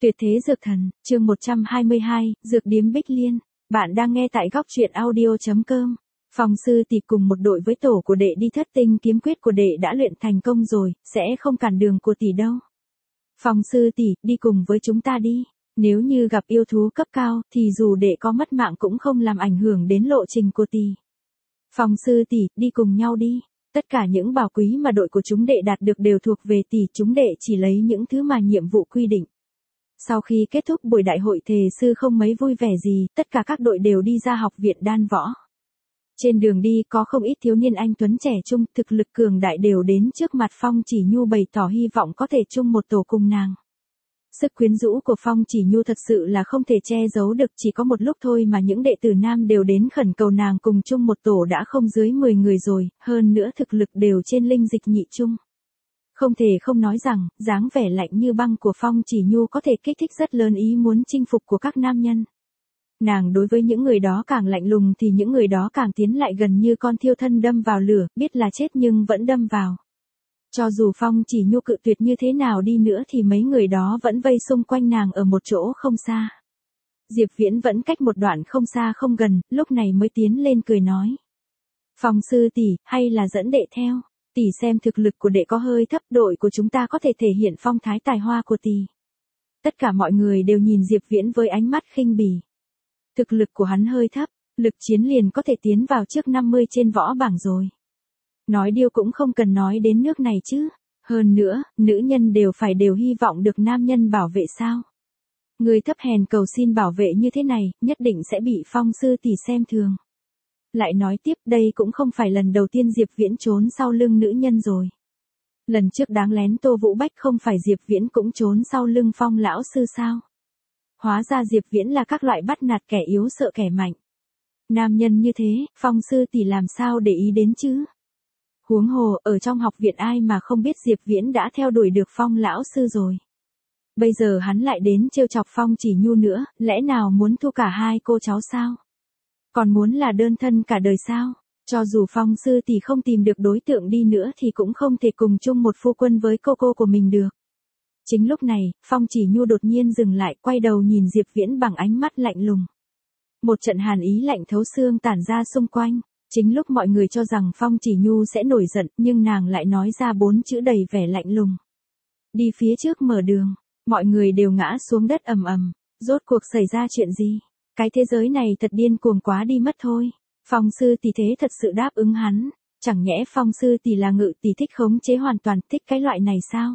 Tuyệt thế dược thần, chương 122, Dược điếm Bích Liên. Bạn đang nghe tại góc truyện audio.com. Phong sư tỷ cùng một đội với tổ của đệ đi thất tinh kiếm quyết của đệ đã luyện thành công rồi, sẽ không cản đường của tỷ đâu. Phong sư tỷ, đi cùng với chúng ta đi. Nếu như gặp yêu thú cấp cao, thì dù đệ có mất mạng cũng không làm ảnh hưởng đến lộ trình của tỷ. Phong sư tỷ, đi cùng nhau đi. Tất cả những bảo quý mà đội của chúng đệ đạt được đều thuộc về tỷ, chúng đệ chỉ lấy những thứ mà nhiệm vụ quy định. Sau khi kết thúc buổi đại hội thề sư không mấy vui vẻ gì, tất cả các đội đều đi ra học viện đan võ. Trên đường đi có không ít thiếu niên anh tuấn trẻ trung, thực lực cường đại đều đến trước mặt Phong Chỉ Nhu bày tỏ hy vọng có thể chung một tổ cùng nàng. Sức quyến rũ của Phong Chỉ Nhu thật sự là không thể che giấu được, chỉ có một lúc thôi mà những đệ tử nam đều đến khẩn cầu nàng cùng chung một tổ đã không dưới 10 người rồi, hơn nữa thực lực đều trên linh dịch nhị trung. Không thể không nói rằng, dáng vẻ lạnh như băng của Phong Chỉ Nhu có thể kích thích rất lớn ý muốn chinh phục của các nam nhân. Nàng đối với những người đó càng lạnh lùng thì những người đó càng tiến lại gần như con thiêu thân đâm vào lửa, biết là chết nhưng vẫn đâm vào. Cho dù Phong Chỉ Nhu cự tuyệt như thế nào đi nữa thì mấy người đó vẫn vây xung quanh nàng ở một chỗ không xa. Diệp Viễn vẫn cách một đoạn không xa không gần, lúc này mới tiến lên cười nói. Phong sư tỷ, hay là dẫn đệ theo? Tỷ xem thực lực của đệ có hơi thấp, đội của chúng ta có thể thể hiện phong thái tài hoa của tỷ. Tất cả mọi người đều nhìn Diệp Viễn với ánh mắt khinh bỉ. Thực lực của hắn hơi thấp, lực chiến liền có thể tiến vào trước 50 trên võ bảng rồi. Nói điêu cũng không cần nói đến nước này chứ. Hơn nữa, nữ nhân đều hy vọng được nam nhân bảo vệ sao. Người thấp hèn cầu xin bảo vệ như thế này, nhất định sẽ bị Phong sư tỷ xem thường. Lại nói tiếp, đây cũng không phải lần đầu tiên Diệp Viễn trốn sau lưng nữ nhân rồi. Lần trước đáng lén Tô Vũ Bách không phải Diệp Viễn cũng trốn sau lưng Phong lão sư sao? Hóa ra Diệp Viễn là các loại bắt nạt kẻ yếu sợ kẻ mạnh. Nam nhân như thế, Phong sư tỷ làm sao để ý đến chứ? Huống hồ, ở trong học viện ai mà không biết Diệp Viễn đã theo đuổi được Phong lão sư rồi. Bây giờ hắn lại đến trêu chọc Phong Chỉ Nhu nữa, lẽ nào muốn thua cả hai cô cháu sao? Còn muốn là đơn thân cả đời sao? Cho dù Phong sư tỷ không tìm được đối tượng đi nữa thì cũng không thể cùng chung một phu quân với cô của mình được. Chính lúc này, Phong Chỉ Nhu đột nhiên dừng lại, quay đầu nhìn Diệp Viễn bằng ánh mắt lạnh lùng. Một trận hàn ý lạnh thấu xương tản ra xung quanh. Chính lúc mọi người cho rằng Phong Chỉ Nhu sẽ nổi giận, nhưng nàng lại nói ra 4 chữ đầy vẻ lạnh lùng. Đi phía trước mở đường, mọi người đều ngã xuống đất ầm ầm. Rốt cuộc xảy ra chuyện gì? Cái thế giới này thật điên cuồng quá đi mất thôi. Phong sư tỷ thế thật sự đáp ứng hắn. Chẳng nhẽ Phong sư tỷ là ngự tỷ thích khống chế hoàn toàn, thích cái loại này sao?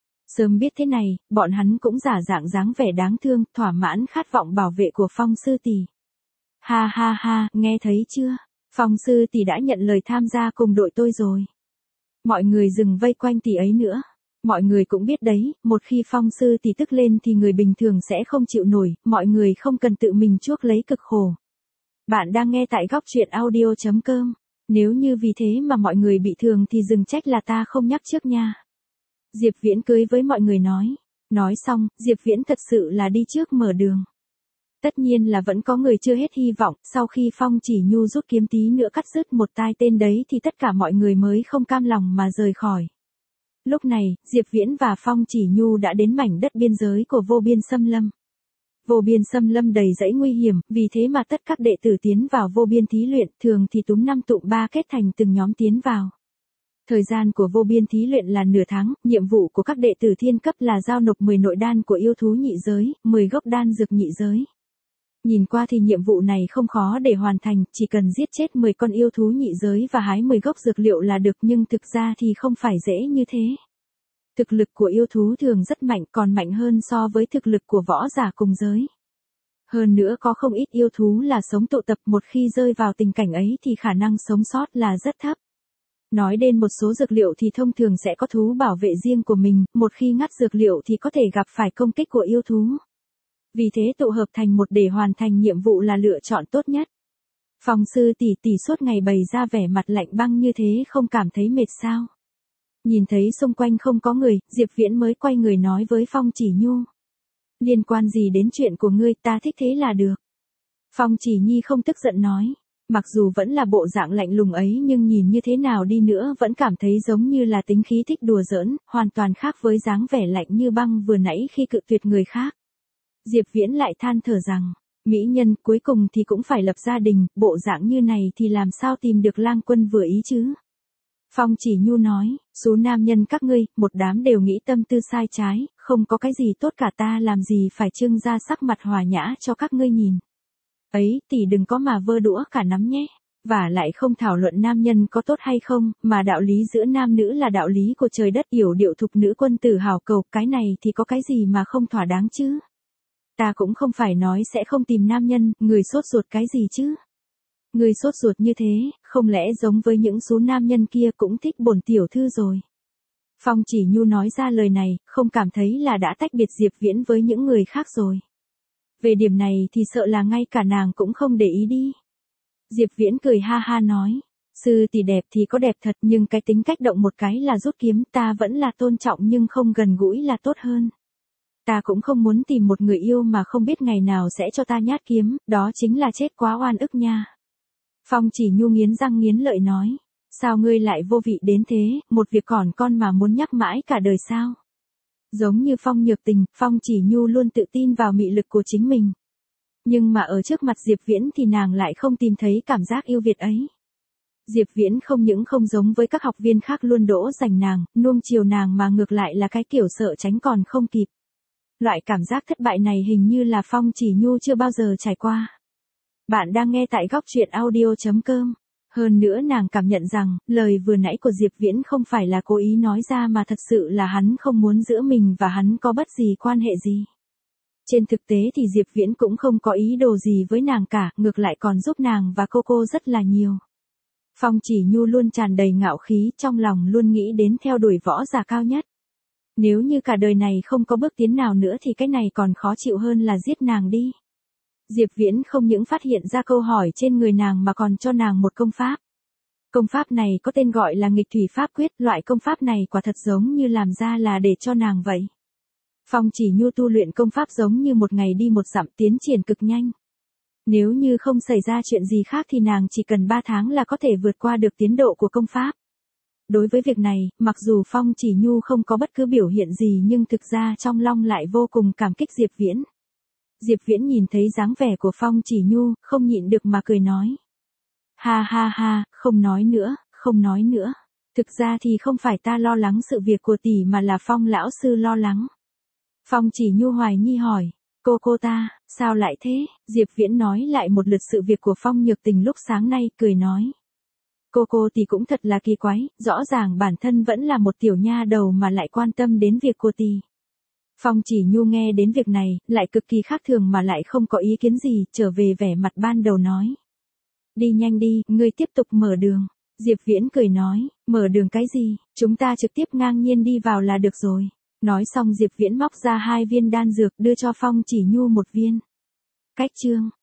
Sớm biết thế này, bọn hắn cũng giả dạng dáng vẻ đáng thương, thỏa mãn khát vọng bảo vệ của Phong sư tỷ. Ha ha ha, nghe thấy chưa? Phong sư tỷ đã nhận lời tham gia cùng đội tôi rồi. Mọi người dừng vây quanh tỷ ấy nữa. Mọi người cũng biết đấy, một khi Phong sư tỷ tức lên thì người bình thường sẽ không chịu nổi, mọi người không cần tự mình chuốc lấy cực khổ. Bạn đang nghe tại góc truyện audio.com. Nếu như vì thế mà mọi người bị thương thì dừng trách là ta không nhắc trước nha. Diệp Viễn cười với mọi người nói. Nói xong, Diệp Viễn thật sự là đi trước mở đường. Tất nhiên là vẫn có người chưa hết hy vọng, sau khi Phong Chỉ Nhu rút kiếm tí nữa cắt rứt một tai tên đấy thì tất cả mọi người mới không cam lòng mà rời khỏi. Lúc này, Diệp Viễn và Phong Chỉ Nhu đã đến mảnh đất biên giới của vô biên xâm lâm. Vô biên xâm lâm đầy dãy nguy hiểm, vì thế mà tất các đệ tử tiến vào vô biên thí luyện, thường thì túm 5 tụm 3 kết thành từng nhóm tiến vào. Thời gian của vô biên thí luyện là nửa tháng, nhiệm vụ của các đệ tử thiên cấp là giao nộp 10 nội đan của yêu thú nhị giới, 10 gốc đan dược nhị giới. Nhìn qua thì nhiệm vụ này không khó để hoàn thành, chỉ cần giết chết 10 con yêu thú nhị giới và hái 10 gốc dược liệu là được, nhưng thực ra thì không phải dễ như thế. Thực lực của yêu thú thường rất mạnh, còn mạnh hơn so với thực lực của võ giả cùng giới. Hơn nữa có không ít yêu thú là sống tụ tập, một khi rơi vào tình cảnh ấy thì khả năng sống sót là rất thấp. Nói đến một số dược liệu thì thông thường sẽ có thú bảo vệ riêng của mình, một khi ngắt dược liệu thì có thể gặp phải công kích của yêu thú. Vì thế tụ hợp thành một để hoàn thành nhiệm vụ là lựa chọn tốt nhất. Phong sư tỷ suốt ngày bày ra vẻ mặt lạnh băng như thế không cảm thấy mệt sao? Nhìn thấy xung quanh không có người, Diệp Viễn mới quay người nói với Phong Chỉ Nhu. Liên quan gì đến chuyện của ngươi, ta thích thế là được. Phong Chỉ Nhi không tức giận nói. Mặc dù vẫn là bộ dạng lạnh lùng ấy nhưng nhìn như thế nào đi nữa vẫn cảm thấy giống như là tính khí thích đùa giỡn, hoàn toàn khác với dáng vẻ lạnh như băng vừa nãy khi cự tuyệt người khác. Diệp Viễn lại than thở rằng, mỹ nhân cuối cùng thì cũng phải lập gia đình, bộ dạng như này thì làm sao tìm được lang quân vừa ý chứ. Phong Chỉ Nhu nói, số nam nhân các ngươi, một đám đều nghĩ tâm tư sai trái, không có cái gì tốt cả, ta làm gì phải trưng ra sắc mặt hòa nhã cho các ngươi nhìn. Ấy, tỷ đừng có mà vơ đũa cả nắm nhé. Và lại không thảo luận nam nhân có tốt hay không, mà đạo lý giữa nam nữ là đạo lý của trời đất, yểu điệu thục nữ quân tử hảo cầu, cái này thì có cái gì mà không thỏa đáng chứ. Ta cũng không phải nói sẽ không tìm nam nhân, người sốt ruột cái gì chứ. Người sốt ruột như thế, không lẽ giống với những số nam nhân kia cũng thích bổn tiểu thư rồi. Phong Chỉ Nhu nói ra lời này, không cảm thấy là đã tách biệt Diệp Viễn với những người khác rồi. Về điểm này thì sợ là ngay cả nàng cũng không để ý đi. Diệp Viễn cười ha ha nói, sư tỷ đẹp thì có đẹp thật, nhưng cái tính cách động một cái là rút kiếm, ta vẫn là tôn trọng nhưng không gần gũi là tốt hơn. Ta cũng không muốn tìm một người yêu mà không biết ngày nào sẽ cho ta nhát kiếm, đó chính là chết quá oan ức nha. Phong Chỉ Nhu nghiến răng nghiến lợi nói, sao ngươi lại vô vị đến thế, một việc còn con mà muốn nhắc mãi cả đời sao? Giống như Phong Nhược Tình, Phong Chỉ Nhu luôn tự tin vào mị lực của chính mình. Nhưng mà ở trước mặt Diệp Viễn thì nàng lại không tìm thấy cảm giác yêu Việt ấy. Diệp Viễn không những không giống với các học viên khác luôn đỗ giành nàng, nuông chiều nàng mà ngược lại là cái kiểu sợ tránh còn không kịp. Loại cảm giác thất bại này hình như là Phong Chỉ Nhu chưa bao giờ trải qua. Bạn đang nghe tại góc truyện audio.com. Hơn nữa nàng cảm nhận rằng, lời vừa nãy của Diệp Viễn không phải là cố ý nói ra mà thật sự là hắn không muốn giữa mình và hắn có bất gì quan hệ gì. Trên thực tế thì Diệp Viễn cũng không có ý đồ gì với nàng cả, ngược lại còn giúp nàng và cô rất là nhiều. Phong Chỉ Nhu luôn tràn đầy ngạo khí, trong lòng luôn nghĩ đến theo đuổi võ giả cao nhất. Nếu như cả đời này không có bước tiến nào nữa thì cái này còn khó chịu hơn là giết nàng đi. Diệp Viễn không những phát hiện ra câu hỏi trên người nàng mà còn cho nàng một công pháp. Công pháp này có tên gọi là nghịch thủy pháp quyết, loại công pháp này quả thật giống như làm ra là để cho nàng vậy. Phong Chỉ Nhu tu luyện công pháp giống như một ngày đi một dặm, tiến triển cực nhanh. Nếu như không xảy ra chuyện gì khác thì nàng chỉ cần 3 tháng là có thể vượt qua được tiến độ của công pháp. Đối với việc này, mặc dù Phong Chỉ Nhu không có bất cứ biểu hiện gì nhưng thực ra trong lòng lại vô cùng cảm kích Diệp Viễn. Diệp Viễn nhìn thấy dáng vẻ của Phong Chỉ Nhu, không nhịn được mà cười nói. Ha ha ha, không nói nữa, không nói nữa. Thực ra thì không phải ta lo lắng sự việc của tỷ mà là Phong lão sư lo lắng. Phong Chỉ Nhu hoài nghi hỏi, cô ta, sao lại thế? Diệp Viễn nói lại một lượt sự việc của Phong Nhược Tình lúc sáng nay, cười nói. Cô tỷ cũng thật là kỳ quái, rõ ràng bản thân vẫn là một tiểu nha đầu mà lại quan tâm đến việc của tỷ. Phong Chỉ Nhu nghe đến việc này, lại cực kỳ khác thường mà lại không có ý kiến gì, trở về vẻ mặt ban đầu nói. Đi nhanh đi, ngươi tiếp tục mở đường. Diệp Viễn cười nói, mở đường cái gì, chúng ta trực tiếp ngang nhiên đi vào là được rồi. Nói xong Diệp Viễn móc ra 2 viên đan dược đưa cho Phong Chỉ Nhu 1 viên. Cách chương